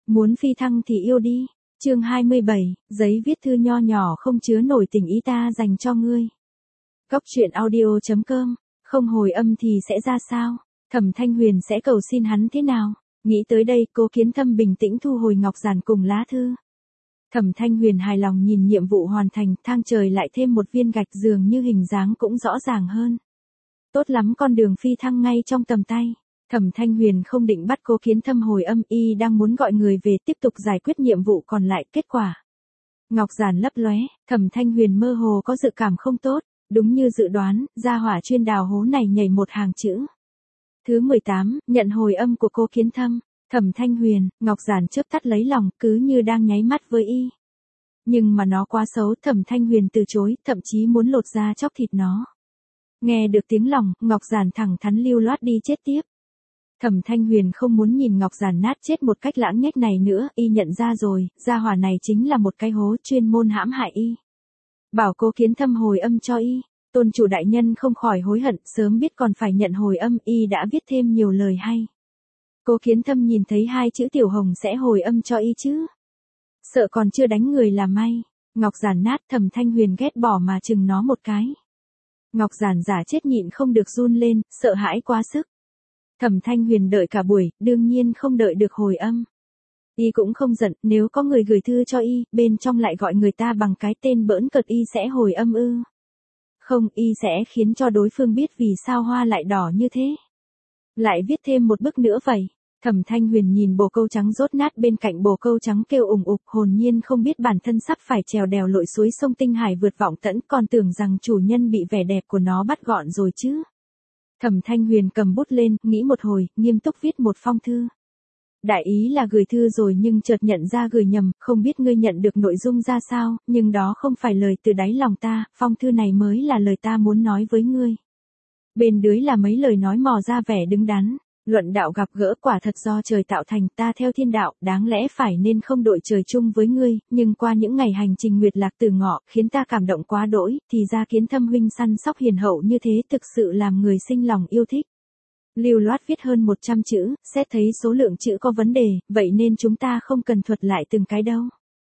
Muốn phi thăng thì yêu đi. Chương 27, giấy viết thư nho nhỏ không chứa nổi tình ý ta dành cho ngươi. Góc truyện audio.com, không hồi âm thì sẽ ra sao? Thẩm Thanh Huyền sẽ cầu xin hắn thế nào? Nghĩ tới đây, Cố Kiến Thâm bình tĩnh thu hồi ngọc giản cùng lá thư. Thẩm Thanh Huyền hài lòng nhìn nhiệm vụ hoàn thành, thang trời lại thêm một viên gạch, dường như hình dáng cũng rõ ràng hơn. Tốt lắm, con đường phi thăng ngay trong tầm tay. Thẩm Thanh Huyền không định bắt Cố Kiến Thâm hồi âm, y đang muốn gọi người về tiếp tục giải quyết nhiệm vụ còn lại. Kết quả ngọc giản lấp lóe, Thẩm Thanh Huyền mơ hồ có dự cảm không tốt. Đúng như dự đoán, gia hỏa chuyên đào hố này nhảy một hàng chữ. Thứ 18, nhận hồi âm của Cố Kiến Thâm. Thẩm Thanh Huyền, ngọc giản chớp tắt lấy lòng, cứ như đang nháy mắt với y. Nhưng mà nó quá xấu, Thẩm Thanh Huyền từ chối, thậm chí muốn lột da chóc thịt nó. Nghe được tiếng lòng, ngọc giản thẳng thắn lưu loát đi chết tiếp. Thẩm Thanh Huyền không muốn nhìn ngọc giản nát chết một cách lãng nhách này nữa, y nhận ra rồi, gia hỏa này chính là một cái hố chuyên môn hãm hại y. Bảo Cố Kiến Thâm hồi âm cho y. Tôn chủ đại nhân không khỏi hối hận, sớm biết còn phải nhận hồi âm, y đã viết thêm nhiều lời hay. Cố Kiến Thâm nhìn thấy hai chữ Tiểu Hồng sẽ hồi âm cho y chứ. Sợ còn chưa đánh người là may. Ngọc giản nát, Thẩm Thanh Huyền ghét bỏ mà chừng nó một cái. Ngọc giản giả chết nhịn không được run lên, sợ hãi quá sức. Thẩm Thanh Huyền đợi cả buổi, đương nhiên không đợi được hồi âm. Y cũng không giận, nếu có người gửi thư cho y, bên trong lại gọi người ta bằng cái tên bỡn cợt, y sẽ hồi âm ư? Không, y sẽ khiến cho đối phương biết vì sao hoa lại đỏ như thế. Lại viết thêm một bức nữa vậy. Thẩm Thanh Huyền nhìn bồ câu trắng rốt nát bên cạnh bồ câu trắng kêu ủng ục, hồn nhiên không biết bản thân sắp phải trèo đèo lội suối sông Tinh Hải vượt vọng tẫn, còn tưởng rằng chủ nhân bị vẻ đẹp của nó bắt gọn rồi chứ. Thẩm Thanh Huyền cầm bút lên, nghĩ một hồi, nghiêm túc viết một phong thư. Đại ý là gửi thư rồi nhưng chợt nhận ra gửi nhầm, không biết ngươi nhận được nội dung ra sao, nhưng đó không phải lời từ đáy lòng ta, phong thư này mới là lời ta muốn nói với ngươi. Bên dưới là mấy lời nói mò ra vẻ đứng đắn, luận đạo gặp gỡ quả thật do trời tạo thành, ta theo thiên đạo, đáng lẽ phải nên không đội trời chung với ngươi, nhưng qua những ngày hành trình nguyệt lạc từ ngọ, khiến ta cảm động quá đỗi, thì ra Kiến Thâm huynh săn sóc hiền hậu như thế thực sự làm người sinh lòng yêu thích. Lưu loát viết hơn 100 chữ, xét thấy số lượng chữ có vấn đề, vậy nên chúng ta không cần thuật lại từng cái đâu.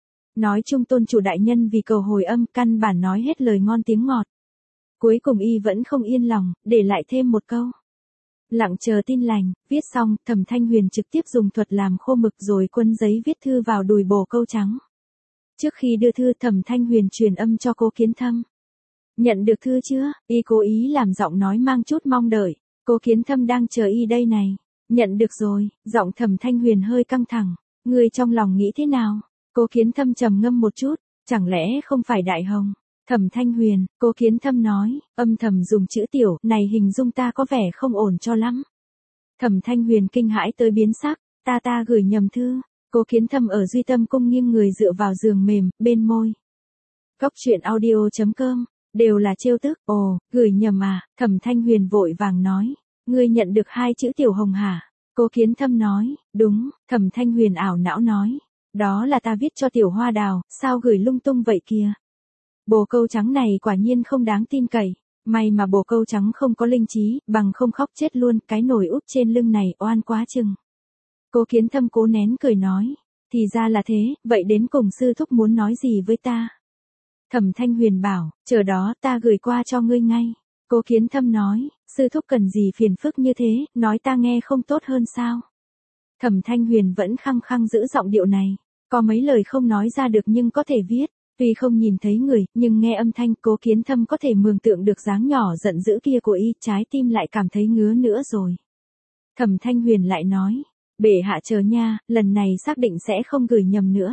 Nói chung tôn chủ đại nhân vì cầu hồi âm, căn bản nói hết lời ngon tiếng ngọt. Cuối cùng y vẫn không yên lòng, để lại thêm một câu. Lặng chờ tin lành, viết xong, Thẩm Thanh Huyền trực tiếp dùng thuật làm khô mực rồi quấn giấy viết thư vào đùi bồ câu trắng. Trước khi đưa thư, Thẩm Thanh Huyền truyền âm cho Cố Kiến Thâm. Nhận được thư chưa? Y cố ý làm giọng nói mang chút mong đợi. Cố Kiến Thâm đang chờ y đây này. Nhận được rồi, giọng Thẩm Thanh Huyền hơi căng thẳng. Ngươi trong lòng nghĩ thế nào? Cố Kiến Thâm trầm ngâm một chút, chẳng lẽ không phải Đại Hồng? Thẩm Thanh Huyền, Cố Kiến Thâm nói, âm thầm dùng chữ tiểu, này hình dung ta có vẻ không ổn cho lắm. Thẩm Thanh Huyền kinh hãi tới biến sắc, ta gửi nhầm thư. Cố Kiến Thâm ở Duy Tâm cung nghiêng người dựa vào giường mềm, bên môi. Góc truyện audio.com, đều là trêu tức, ồ, gửi nhầm à, Thẩm Thanh Huyền vội vàng nói, ngươi nhận được hai chữ Tiểu Hồng hả? Cố Kiến Thâm nói, đúng, Thẩm Thanh Huyền ảo não nói, đó là ta viết cho Tiểu Hoa Đào, sao gửi lung tung vậy kìa? Bồ câu trắng này quả nhiên không đáng tin cậy, may mà bồ câu trắng không có linh trí, bằng không khóc chết luôn, cái nồi úp trên lưng này oan quá chừng. Cố Kiến Thâm cố nén cười nói, thì ra là thế, vậy đến cùng sư thúc muốn nói gì với ta? Thẩm Thanh Huyền bảo, chờ đó ta gửi qua cho ngươi ngay. Cố Kiến Thâm nói, sư thúc cần gì phiền phức như thế, nói ta nghe không tốt hơn sao? Thẩm Thanh Huyền vẫn khăng khăng giữ giọng điệu này, có mấy lời không nói ra được nhưng có thể viết. Tuy không nhìn thấy người, nhưng nghe âm thanh, Cố Kiến Thâm có thể mường tượng được dáng nhỏ giận dữ kia của y, trái tim lại cảm thấy ngứa nữa rồi. Thẩm Thanh Huyền lại nói, bệ hạ chờ nha, lần này xác định sẽ không gửi nhầm nữa.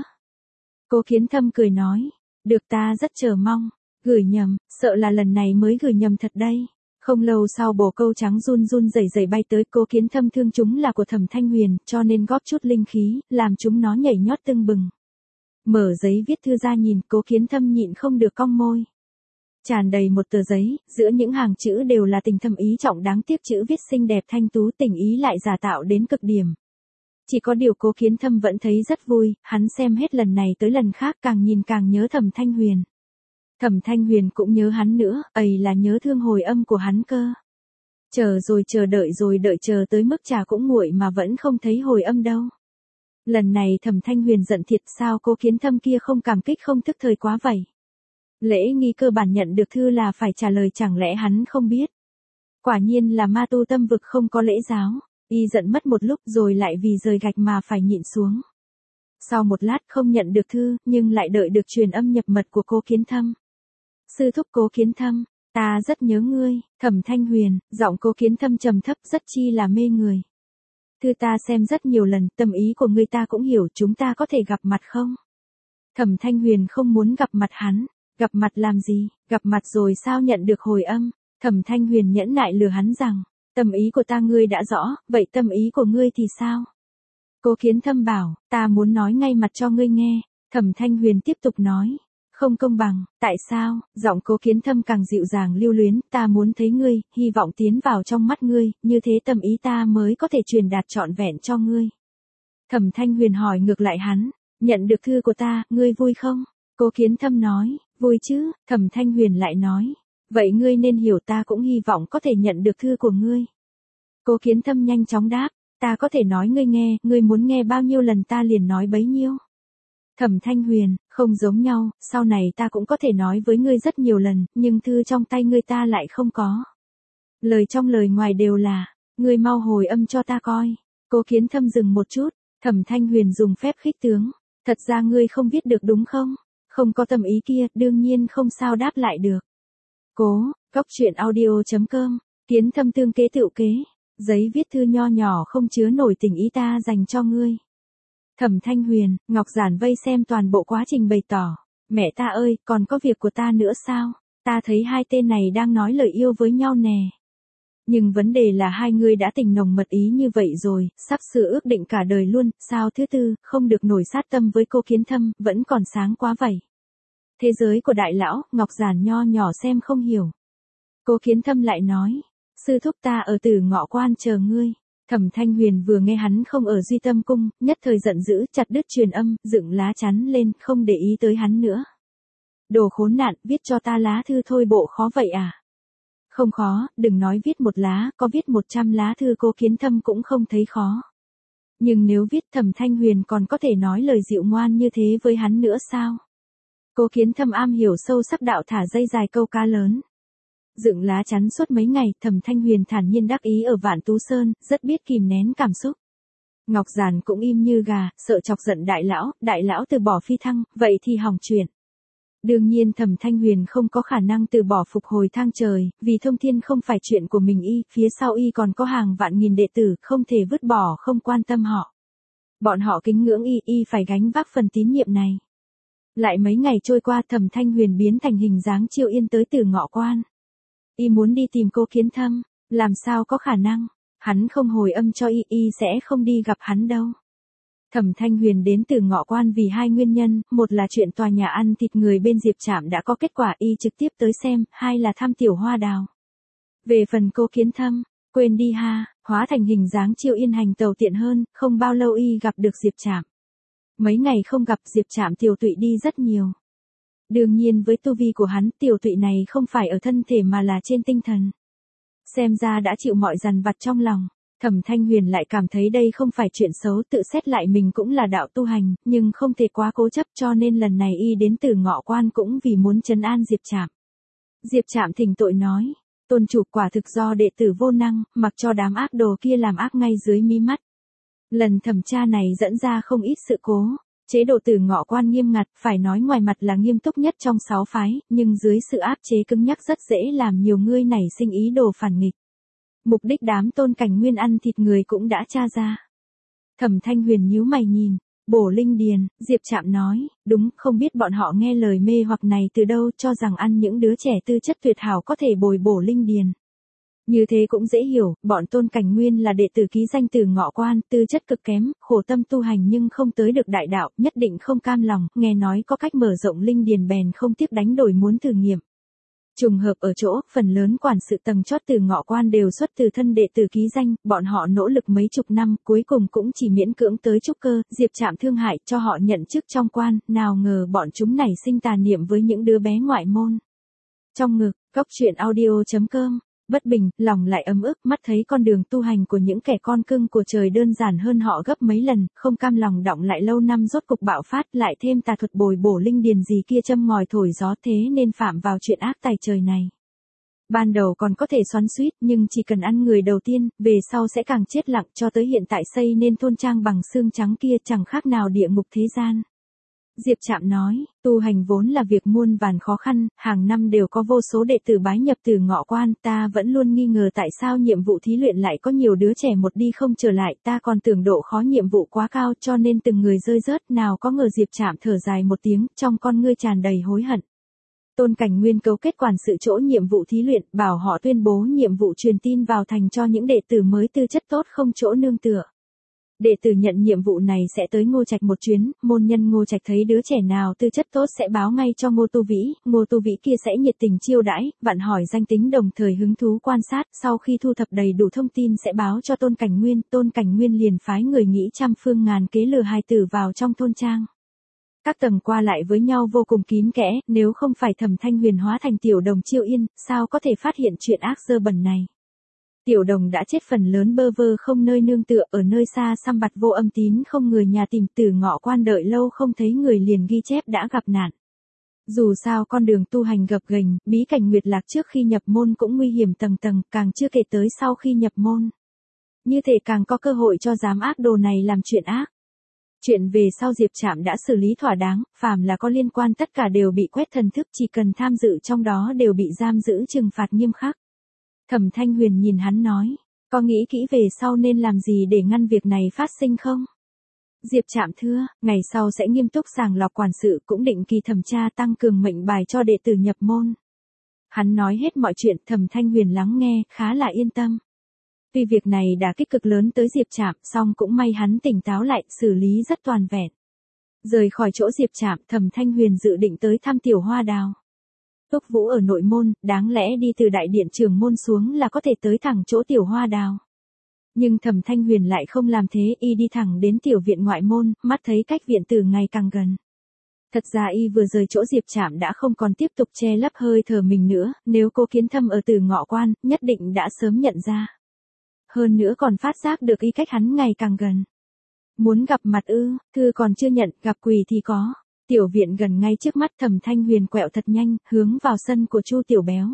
Cố Kiến Thâm cười nói, được, ta rất chờ mong. Gửi nhầm, sợ là lần này mới gửi nhầm thật đây. Không lâu sau bồ câu trắng run run rẩy rẩy bay tới, Cố Kiến Thâm thương chúng là của Thẩm Thanh Huyền, cho nên góp chút linh khí, làm chúng nó nhảy nhót tưng bừng. Mở giấy viết thư ra nhìn, Cố Kiến Thâm nhịn không được cong môi. Tràn đầy một tờ giấy, giữa những hàng chữ đều là tình thâm ý trọng, đáng tiếc chữ viết xinh đẹp thanh tú, tình ý lại giả tạo đến cực điểm. Chỉ có điều Cố Kiến Thâm vẫn thấy rất vui, hắn xem hết lần này tới lần khác, càng nhìn càng nhớ Thẩm Thanh Huyền. Thẩm Thanh Huyền cũng nhớ hắn nữa, ấy là nhớ thương hồi âm của hắn cơ. Chờ rồi chờ đợi rồi đợi, chờ tới mức trà cũng nguội mà vẫn không thấy hồi âm đâu. Lần này Thẩm Thanh Huyền giận thiệt, sao cô Kiến Thâm kia không cảm kích không thức thời quá vậy. Lễ nghi cơ bản nhận được thư là phải trả lời, chẳng lẽ hắn không biết. Quả nhiên là ma tu tâm vực không có lễ giáo, y giận mất một lúc rồi lại vì rời gạch mà phải nhịn xuống. Sau một lát không nhận được thư, nhưng lại đợi được truyền âm nhập mật của cô Kiến Thâm. Sư thúc Cố Kiến Thâm, ta rất nhớ ngươi. Thẩm Thanh Huyền, giọng cô Kiến Thâm trầm thấp rất chi là mê người. Thư ta xem rất nhiều lần, tâm ý của ngươi ta cũng hiểu, chúng ta có thể gặp mặt không? Thẩm Thanh Huyền không muốn gặp mặt hắn. Gặp mặt làm gì, gặp mặt rồi sao nhận được hồi âm? Thẩm Thanh Huyền nhẫn nại lừa hắn rằng, tâm ý của ta ngươi đã rõ, vậy tâm ý của ngươi thì sao? Cô Kiến Thâm bảo, ta muốn nói ngay mặt cho ngươi nghe. Thẩm Thanh Huyền tiếp tục nói, không công bằng, tại sao? Giọng Cố Kiến Thâm càng dịu dàng lưu luyến, ta muốn thấy ngươi, hy vọng tiến vào trong mắt ngươi, như thế tâm ý ta mới có thể truyền đạt trọn vẹn cho ngươi. Thẩm Thanh Huyền hỏi ngược lại hắn, nhận được thư của ta, ngươi vui không? Cố Kiến Thâm nói, vui chứ. Thẩm Thanh Huyền lại nói, vậy ngươi nên hiểu ta cũng hy vọng có thể nhận được thư của ngươi. Cố Kiến Thâm nhanh chóng đáp, ta có thể nói ngươi nghe, ngươi muốn nghe bao nhiêu lần ta liền nói bấy nhiêu. Thẩm Thanh Huyền, không giống nhau, sau này ta cũng có thể nói với ngươi rất nhiều lần, nhưng thư trong tay ngươi ta lại không có. Lời trong lời ngoài đều là, ngươi mau hồi âm cho ta coi. Cố Kiến Thâm dừng một chút, Thẩm Thanh Huyền dùng phép khích tướng, thật ra ngươi không viết được đúng không? Không có tâm ý kia, đương nhiên không sao đáp lại được. Cóc truyện audio.com, Kiến Thâm tương kế tựu kế, giấy viết thư nho nhỏ không chứa nổi tình ý ta dành cho ngươi. Thẩm Thanh Huyền, Ngọc Giản vây xem toàn bộ quá trình bày tỏ, mẹ ta ơi, còn có việc của ta nữa sao? Ta thấy hai tên này đang nói lời yêu với nhau nè. Nhưng vấn đề là hai người đã tình nồng mật ý như vậy rồi, sắp sửa ước định cả đời luôn, sao thứ tư, không được nổi sát tâm với cô Kiến Thâm, vẫn còn sáng quá vậy. Thế giới của đại lão, Ngọc Giản nho nhỏ xem không hiểu. Cô Kiến Thâm lại nói, sư thúc ta ở Tử Ngọ Quan chờ ngươi. Thẩm Thanh Huyền vừa nghe hắn không ở Duy Tâm Cung, nhất thời giận dữ, chặt đứt truyền âm, dựng lá chắn lên, không để ý tới hắn nữa. Đồ khốn nạn, viết cho ta lá thư thôi bộ khó vậy à? Không khó, đừng nói viết một lá, có viết 100 lá thư cô Kiến Thâm cũng không thấy khó. Nhưng nếu viết Thẩm Thanh Huyền còn có thể nói lời dịu ngoan như thế với hắn nữa sao? Cô Kiến Thâm am hiểu sâu sắc đạo thả dây dài câu cá lớn. Dựng lá chắn suốt mấy ngày, Thẩm Thanh Huyền thản nhiên đắc ý ở Vạn Tú Sơn, rất biết kìm nén cảm xúc. Ngọc Giản cũng im như gà, sợ chọc giận đại lão từ bỏ phi thăng, vậy thì hỏng chuyện. Đương nhiên Thẩm Thanh Huyền không có khả năng từ bỏ phục hồi thang trời, vì thông thiên không phải chuyện của mình y, phía sau y còn có hàng vạn nghìn đệ tử, không thể vứt bỏ không quan tâm họ. Bọn họ kính ngưỡng y phải gánh vác phần tín nhiệm này. Lại mấy ngày trôi qua Thẩm Thanh Huyền biến thành hình dáng Triệu Yên tới Tử Ngọ Quan. Y muốn đi tìm cô Kiến Thâm, làm sao có khả năng, hắn không hồi âm cho y sẽ không đi gặp hắn đâu. Thẩm Thanh Huyền đến Tử Ngọ Quan vì hai nguyên nhân, một là chuyện tòa nhà ăn thịt người bên Diệp Trạm đã có kết quả y trực tiếp tới xem, hai là thăm Tiểu Hoa Đào. Về phần cô Kiến Thâm, quên đi ha, hóa thành hình dáng Triệu Yên hành tàu tiện hơn, không bao lâu y gặp được Diệp Trạm. Mấy ngày không gặp Diệp Trạm tiểu tụy đi rất nhiều. Đương nhiên với tu vi của hắn, tiểu tụy này không phải ở thân thể mà là trên tinh thần. Xem ra đã chịu mọi dằn vặt trong lòng. Thẩm Thanh Huyền lại cảm thấy đây không phải chuyện xấu, tự xét lại mình cũng là đạo tu hành, nhưng không thể quá cố chấp, cho nên lần này y đến Tử Ngọ Quan cũng vì muốn trấn an Diệp Trạm. Diệp Trạm thỉnh tội nói, tôn chủ quả thực do đệ tử vô năng, mặc cho đám ác đồ kia làm ác ngay dưới mí mắt. Lần thẩm tra này dẫn ra không ít sự cố. Chế độ Tử Ngọ Quan nghiêm ngặt, phải nói ngoài mặt là nghiêm túc nhất trong 6 phái, nhưng dưới sự áp chế cứng nhắc rất dễ làm nhiều người nảy sinh ý đồ phản nghịch. Mục đích đám Tôn Cảnh Nguyên ăn thịt người cũng đã tra ra. Thẩm Thanh Huyền nhíu mày nhìn, bổ linh điền, Diệp Trạm nói, đúng, không biết bọn họ nghe lời mê hoặc này từ đâu, cho rằng ăn những đứa trẻ tư chất tuyệt hảo có thể bồi bổ linh điền. Như thế cũng dễ hiểu, bọn Tôn Cảnh Nguyên là đệ tử ký danh Tử Ngọ Quan, tư chất cực kém, khổ tâm tu hành nhưng không tới được đại đạo, nhất định không cam lòng, nghe nói có cách mở rộng linh điền bèn không tiếc đánh đổi muốn thử nghiệm. Trùng hợp ở chỗ, phần lớn quản sự tầng chót Tử Ngọ Quan đều xuất từ thân đệ tử ký danh, bọn họ nỗ lực mấy chục năm, cuối cùng cũng chỉ miễn cưỡng tới trúc cơ, Diệp Trạm thương hại cho họ nhận chức trong quan, nào ngờ bọn chúng nảy sinh tà niệm với những đứa bé ngoại môn. Trong ngực, cóc truyện audio.com Bất bình, lòng lại ấm ức, mắt thấy con đường tu hành của những kẻ con cưng của trời đơn giản hơn họ gấp mấy lần, không cam lòng đọng lại lâu năm rốt cục bạo phát, lại thêm tà thuật bồi bổ linh điền gì kia châm ngòi thổi gió, thế nên phạm vào chuyện ác tài trời này. Ban đầu còn có thể xoắn xuýt, nhưng chỉ cần ăn người đầu tiên, về sau sẽ càng chết lặng, cho tới hiện tại xây nên thôn trang bằng xương trắng kia chẳng khác nào địa ngục thế gian. Diệp Trạm nói, tu hành vốn là việc muôn vàn khó khăn, hàng năm đều có vô số đệ tử bái nhập từ Ngọ Quan, ta vẫn luôn nghi ngờ tại sao nhiệm vụ thí luyện lại có nhiều đứa trẻ một đi không trở lại, ta còn tưởng độ khó nhiệm vụ quá cao cho nên từng người rơi rớt, nào có ngờ. Diệp Trạm thở dài một tiếng, trong con ngươi tràn đầy hối hận. Tôn Cảnh Nguyên cấu kết quản sự chỗ nhiệm vụ thí luyện, bảo họ tuyên bố nhiệm vụ truyền tin vào thành cho những đệ tử mới tư chất tốt không chỗ nương tựa. Đệ tử nhận nhiệm vụ này sẽ tới Ngô Trạch một chuyến, môn nhân Ngô Trạch thấy đứa trẻ nào tư chất tốt sẽ báo ngay cho Ngô Tu Vĩ, Ngô Tu Vĩ kia sẽ nhiệt tình chiêu đãi, vặn hỏi danh tính đồng thời hứng thú quan sát, sau khi thu thập đầy đủ thông tin sẽ báo cho Tôn Cảnh Nguyên, Tôn Cảnh Nguyên liền phái người nghĩ trăm phương ngàn kế lừa hài tử vào trong thôn trang. Các tầng qua lại với nhau vô cùng kín kẽ, nếu không phải Thẩm Thanh Huyền hóa thành Tiểu Đồng chiêu yên, sao có thể phát hiện chuyện ác dơ bẩn này. Tiểu Đồng đã chết phần lớn bơ vơ không nơi nương tựa, ở nơi xa xăm bặt vô âm tín không người nhà tìm, từ Ngọ Quan đợi lâu không thấy người liền ghi chép đã gặp nạn. Dù sao con đường tu hành gập ghềnh, bí cảnh Nguyệt Lạc trước khi nhập môn cũng nguy hiểm tầng tầng, càng chưa kể tới sau khi nhập môn. Như thể càng có cơ hội cho giám ác đồ này làm chuyện ác. Chuyện về sau Diệp Trạm đã xử lý thỏa đáng, phàm là có liên quan tất cả đều bị quét thần thức, chỉ cần tham dự trong đó đều bị giam giữ trừng phạt nghiêm khắc. Thẩm Thanh Huyền nhìn hắn nói, có nghĩ kỹ về sau nên làm gì để ngăn việc này phát sinh không? Diệp Trạm thưa, ngày sau sẽ nghiêm túc sàng lọc quản sự, cũng định kỳ thẩm tra tăng cường mệnh bài cho đệ tử nhập môn. Hắn nói hết mọi chuyện, Thẩm Thanh Huyền lắng nghe, khá là yên tâm. Tuy việc này đã kích cực lớn tới Diệp Trạm, song cũng may hắn tỉnh táo lại, xử lý rất toàn vẹn. Rời khỏi chỗ Diệp Trạm, Thẩm Thanh Huyền dự định tới thăm Tiểu Hoa Đào. Túc Vũ ở nội môn, đáng lẽ đi từ đại điện trưởng môn xuống là có thể tới thẳng chỗ Tiểu Hoa Đào. Nhưng Thẩm Thanh Huyền lại không làm thế, y đi thẳng đến tiểu viện ngoại môn, mắt thấy cách viện tử ngày càng gần. Thật ra y vừa rời chỗ Diệp Trạm đã không còn tiếp tục che lấp hơi thở mình nữa, nếu Cố Kiến Thâm ở Từ Ngọ Quan, nhất định đã sớm nhận ra. Hơn nữa còn phát giác được y cách hắn ngày càng gần. Muốn gặp mặt ư, thư còn chưa nhận, gặp quỷ thì có. Tiểu viện gần ngay trước mắt, Thẩm Thanh Huyền quẹo thật nhanh, hướng vào sân của Chu Tiểu Béo.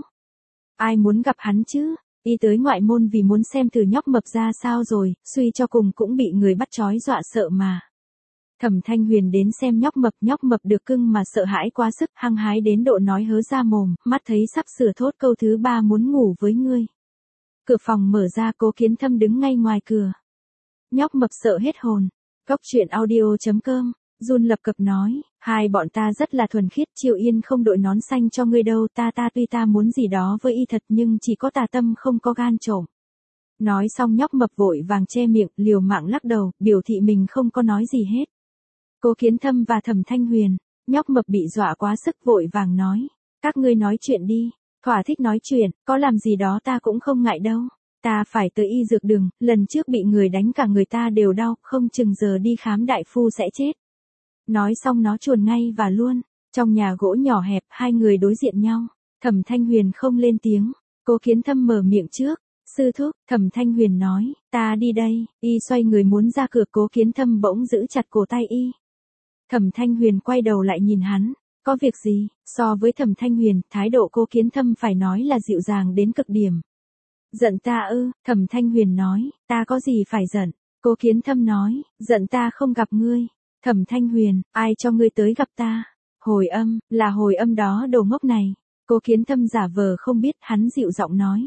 Ai muốn gặp hắn chứ? Y tới ngoại môn vì muốn xem thử nhóc mập ra sao rồi, suy cho cùng cũng bị người bắt trói dọa sợ mà. Thẩm Thanh Huyền đến xem nhóc mập được cưng mà sợ hãi quá sức, hăng hái đến độ nói hớ ra mồm, mắt thấy sắp sửa thốt câu thứ 3 muốn ngủ với ngươi. Cửa phòng mở ra, Cố Kiến Thâm đứng ngay ngoài cửa. Nhóc mập sợ hết hồn. Cốc truyện audio.com, run lập cập nói, hai bọn ta rất là thuần khiết, Triệu Yên không đội nón xanh cho ngươi đâu, tuy ta muốn gì đó với y thật nhưng chỉ có tà tâm không có gan trộm. Nói xong nhóc mập vội vàng che miệng, liều mạng lắc đầu, biểu thị mình không có nói gì hết. Cố Kiến Thâm và Thẩm Thanh Huyền, nhóc mập bị dọa quá sức vội vàng nói, các ngươi nói chuyện đi, thỏa thích nói chuyện, có làm gì đó ta cũng không ngại đâu. Ta phải tới y dược đường, lần trước bị người đánh cả người ta đều đau, không chừng giờ đi khám đại phu sẽ chết. Nói xong nó chuồn ngay và luôn. Trong nhà gỗ nhỏ hẹp, hai người đối diện nhau. Thẩm Thanh Huyền không lên tiếng. Cố Kiến Thâm mở miệng trước. Sư thúc, Thẩm Thanh Huyền nói, ta đi đây. Y xoay người muốn ra cửa, Cố Kiến Thâm bỗng giữ chặt cổ tay y. Thẩm Thanh Huyền quay đầu lại nhìn hắn. Có việc gì? So với Thẩm Thanh Huyền, thái độ Cố Kiến Thâm phải nói là dịu dàng đến cực điểm. Giận ta ư? Thẩm Thanh Huyền nói, ta có gì phải giận? Cố Kiến Thâm nói, giận ta không gặp ngươi. Thẩm Thanh Huyền, ai cho ngươi tới gặp ta? Hồi âm, là hồi âm đó đồ ngốc này. Cố Kiến Thâm giả vờ không biết, hắn dịu giọng nói.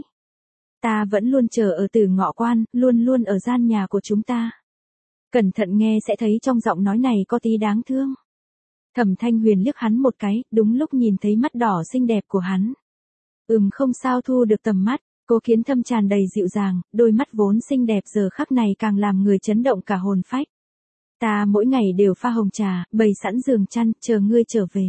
Ta vẫn luôn chờ ở Từ Ngọ Quan, luôn luôn ở gian nhà của chúng ta. Cẩn thận nghe sẽ thấy trong giọng nói này có tí đáng thương. Thẩm Thanh Huyền liếc hắn một cái, đúng lúc nhìn thấy mắt đỏ xinh đẹp của hắn. Không sao thu được tầm mắt. Cố Kiến Thâm tràn đầy dịu dàng, đôi mắt vốn xinh đẹp giờ khắc này càng làm người chấn động cả hồn phách. Ta mỗi ngày đều pha hồng trà, bày sẵn giường chăn, chờ ngươi trở về.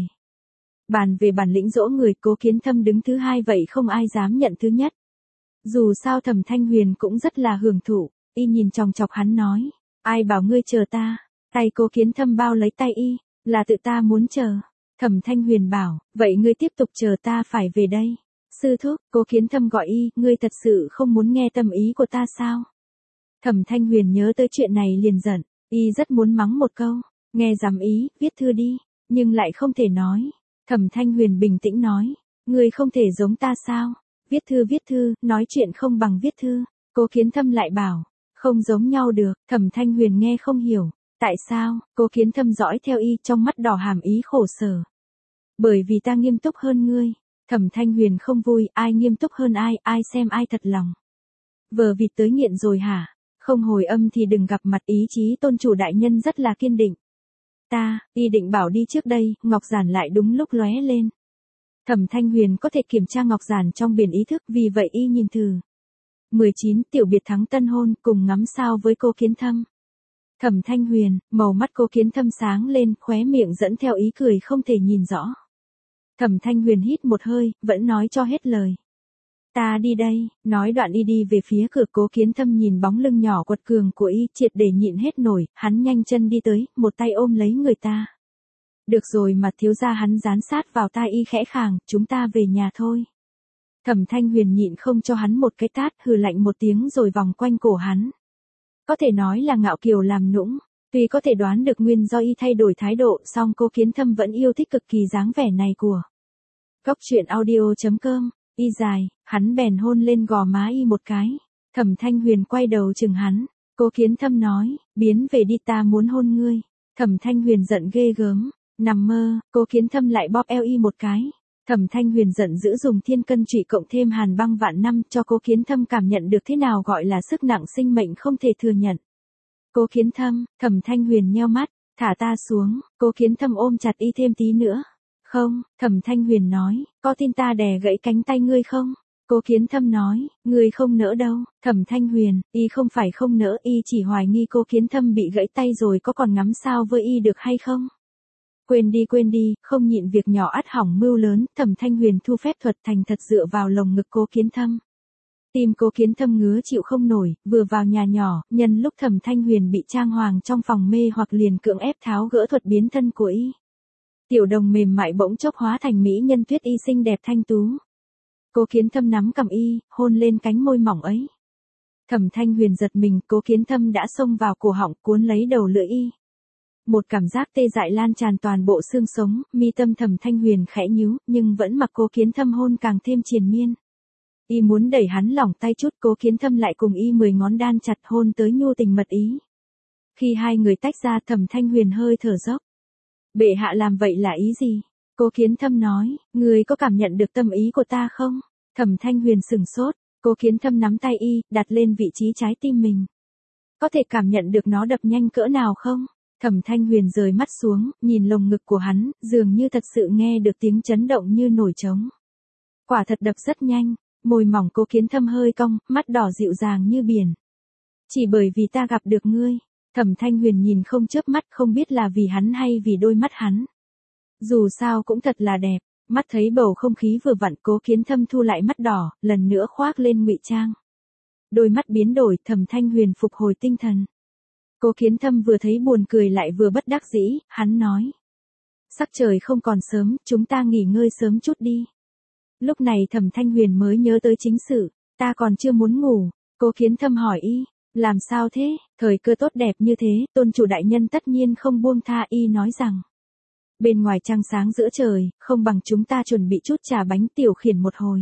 Bàn về bản lĩnh dỗ người, Cố Kiến Thâm đứng thứ hai vậy không ai dám nhận thứ nhất. Dù sao Thẩm Thanh Huyền cũng rất là hưởng thụ, y nhìn chòng chọc hắn nói, ai bảo ngươi chờ ta? Tay Cố Kiến Thâm bao lấy tay y, là tự ta muốn chờ. Thẩm Thanh Huyền bảo, vậy ngươi tiếp tục chờ ta phải về đây. Sư thúc, Cố Kiến Thâm gọi y, ngươi thật sự không muốn nghe tâm ý của ta sao? Thẩm Thanh Huyền nhớ tới chuyện này liền giận, y rất muốn mắng một câu, nghe dằm ý, viết thư đi, nhưng lại không thể nói. Thẩm Thanh Huyền bình tĩnh nói, ngươi không thể giống ta sao? Viết thư, nói chuyện không bằng viết thư. Cố Kiến Thâm lại bảo, không giống nhau được. Thẩm Thanh Huyền nghe không hiểu, tại sao? Cố Kiến Thâm dõi theo y, trong mắt đỏ hàm ý khổ sở. Bởi vì ta nghiêm túc hơn ngươi. Thẩm Thanh Huyền không vui, ai nghiêm túc hơn ai xem ai thật lòng. Vờ vịt tới nghiện rồi hả? Không hồi âm thì đừng gặp mặt, ý chí tôn chủ đại nhân rất là kiên định. Y định bảo đi trước đây, ngọc giản lại đúng lúc lóe lên. Thẩm Thanh Huyền có thể kiểm tra ngọc giản trong biển ý thức, vì vậy y nhìn thử. 19 tiểu biệt thắng tân hôn, cùng ngắm sao với Cố Kiến Thâm. Thẩm Thanh Huyền, màu mắt Cố Kiến Thâm sáng lên, khóe miệng dẫn theo ý cười không thể nhìn rõ. Thẩm Thanh Huyền hít một hơi, vẫn nói cho hết lời. Ta đi đây, nói đoạn y đi về phía cửa. Cố Kiến Thâm nhìn bóng lưng nhỏ quật cường của y, triệt để nhịn hết nổi, hắn nhanh chân đi tới, một tay ôm lấy người ta. Được rồi mà thiếu gia, hắn dán sát vào tai y khẽ khàng, chúng ta về nhà thôi. Thẩm Thanh Huyền nhịn không cho hắn một cái tát, hừ lạnh một tiếng rồi vòng quanh cổ hắn. Có thể nói là ngạo kiều làm nũng, tuy có thể đoán được nguyên do y thay đổi thái độ, song Cố Kiến Thâm vẫn yêu thích cực kỳ dáng vẻ này của. Góc truyện audio.com, y dài, hắn bèn hôn lên gò má y một cái. Thẩm Thanh Huyền quay đầu chừng hắn, Cố Kiến Thâm nói, biến về đi, ta muốn hôn ngươi. Thẩm Thanh Huyền giận ghê gớm, nằm mơ. Cố Kiến Thâm lại bóp eo y một cái. Thẩm Thanh Huyền giận dữ dùng thiên cân trụy cộng thêm hàn băng vạn năm cho Cố Kiến Thâm cảm nhận được thế nào gọi là sức nặng sinh mệnh không thể thừa nhận. Cố Kiến Thâm, Thẩm Thanh Huyền nheo mắt, thả ta xuống. Cố Kiến Thâm ôm chặt y thêm tí nữa. Không, Thẩm Thanh Huyền nói, có tin ta đè gãy cánh tay ngươi không? Cố Kiến Thâm nói, ngươi không nỡ đâu. Thẩm Thanh Huyền, y không phải không nỡ, y chỉ hoài nghi Cố Kiến Thâm bị gãy tay rồi có còn ngắm sao với y được hay không? Quên đi, không nhịn việc nhỏ ắt hỏng mưu lớn. Thẩm Thanh Huyền thu phép thuật thành thật dựa vào lồng ngực Cố Kiến Thâm. Tim Cố Kiến Thâm ngứa chịu không nổi, vừa vào nhà nhỏ, nhân lúc Thẩm Thanh Huyền bị trang hoàng trong phòng mê hoặc liền cưỡng ép tháo gỡ thuật biến thân của y. Tiểu đồng mềm mại bỗng chốc hóa thành mỹ nhân tuyết y xinh đẹp thanh tú. Cố Kiến Thâm nắm cầm y, hôn lên cánh môi mỏng ấy. Thẩm Thanh Huyền giật mình, Cố Kiến Thâm đã xông vào cổ họng cuốn lấy đầu lưỡi y. Một cảm giác tê dại lan tràn toàn bộ xương sống, mi tâm Thẩm Thanh Huyền khẽ nhíu, nhưng vẫn mặc Cố Kiến Thâm hôn càng thêm triền miên. Y muốn đẩy hắn lỏng tay chút, Cố Kiến Thâm lại cùng y 10 ngón đan chặt hôn tới nhu tình mật ý. Khi hai người tách ra, Thẩm Thanh Huyền hơi thở dốc. Bệ hạ làm vậy là ý gì? Cố Kiến Thâm nói, ngươi có cảm nhận được tâm ý của ta không? Thẩm Thanh Huyền sửng sốt, Cố Kiến Thâm nắm tay y, đặt lên vị trí trái tim mình. Có thể cảm nhận được nó đập nhanh cỡ nào không? Thẩm Thanh Huyền rời mắt xuống, nhìn lồng ngực của hắn, dường như thật sự nghe được tiếng chấn động như nổi trống. Quả thật đập rất nhanh, môi mỏng Cố Kiến Thâm hơi cong, mắt đỏ dịu dàng như biển. Chỉ bởi vì ta gặp được ngươi. Thẩm Thanh Huyền nhìn không chớp mắt, không biết là vì hắn hay vì đôi mắt hắn. Dù sao cũng thật là đẹp, mắt thấy bầu không khí vừa vặn, Cố Kiến Thâm thu lại mắt đỏ, lần nữa khoác lên ngụy trang. Đôi mắt biến đổi, Thẩm Thanh Huyền phục hồi tinh thần. Cố Kiến Thâm vừa thấy buồn cười lại vừa bất đắc dĩ, hắn nói. Sắc trời không còn sớm, chúng ta nghỉ ngơi sớm chút đi. Lúc này Thẩm Thanh Huyền mới nhớ tới chính sự, ta còn chưa muốn ngủ. Cố Kiến Thâm hỏi y, làm sao thế, thời cơ tốt đẹp như thế, tôn chủ đại nhân tất nhiên không buông tha. Y nói rằng, bên ngoài trăng sáng giữa trời, không bằng chúng ta chuẩn bị chút trà bánh tiểu khiển một hồi.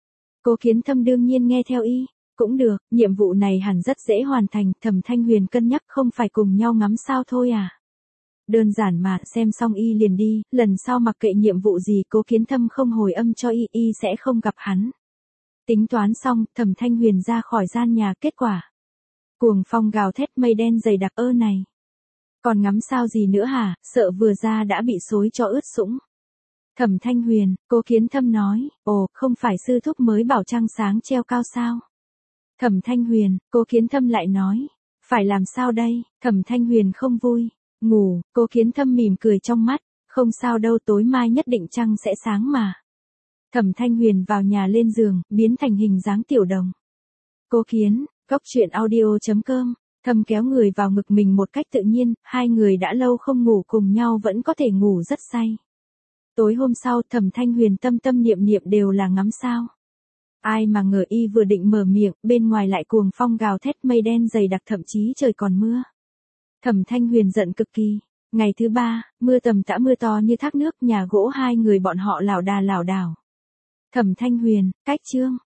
Cố Kiến Thâm đương nhiên nghe theo y, cũng được, nhiệm vụ này hẳn rất dễ hoàn thành. Thẩm Thanh Huyền cân nhắc, không phải cùng nhau ngắm sao thôi à? Đơn giản mà, xem xong y liền đi, lần sau mặc kệ nhiệm vụ gì Cố Kiến Thâm không hồi âm cho y sẽ không gặp hắn. Tính toán xong, Thẩm Thanh Huyền ra khỏi gian nhà, kết quả. Cuồng phong gào thét, mây đen dày đặc này. Còn ngắm sao gì nữa hả, sợ vừa ra đã bị xối cho ướt sũng. Thẩm Thanh Huyền, Cố Kiến Thâm nói, ồ, không phải sư thúc mới bảo trăng sáng treo cao sao? Thẩm Thanh Huyền, Cố Kiến Thâm lại nói, phải làm sao đây? Thẩm Thanh Huyền không vui, ngủ. Cố Kiến Thâm mỉm cười trong mắt, không sao đâu, tối mai nhất định trăng sẽ sáng mà. Thẩm Thanh Huyền vào nhà lên giường, biến thành hình dáng tiểu đồng. Cố Kiến, góc truyện audio.com, Thâm kéo người vào ngực mình một cách tự nhiên, hai người đã lâu không ngủ cùng nhau vẫn có thể ngủ rất say. Tối hôm sau, Thẩm Thanh Huyền tâm tâm niệm niệm đều là ngắm sao. Ai mà ngờ y vừa định mở miệng, bên ngoài lại cuồng phong gào thét, mây đen dày đặc, thậm chí trời còn mưa. Thẩm Thanh Huyền giận cực kỳ. Ngày thứ 3, mưa tầm tã, mưa to như thác nước, nhà gỗ hai người bọn họ lảo đà lảo đảo. Thẩm Thanh Huyền, cách chương.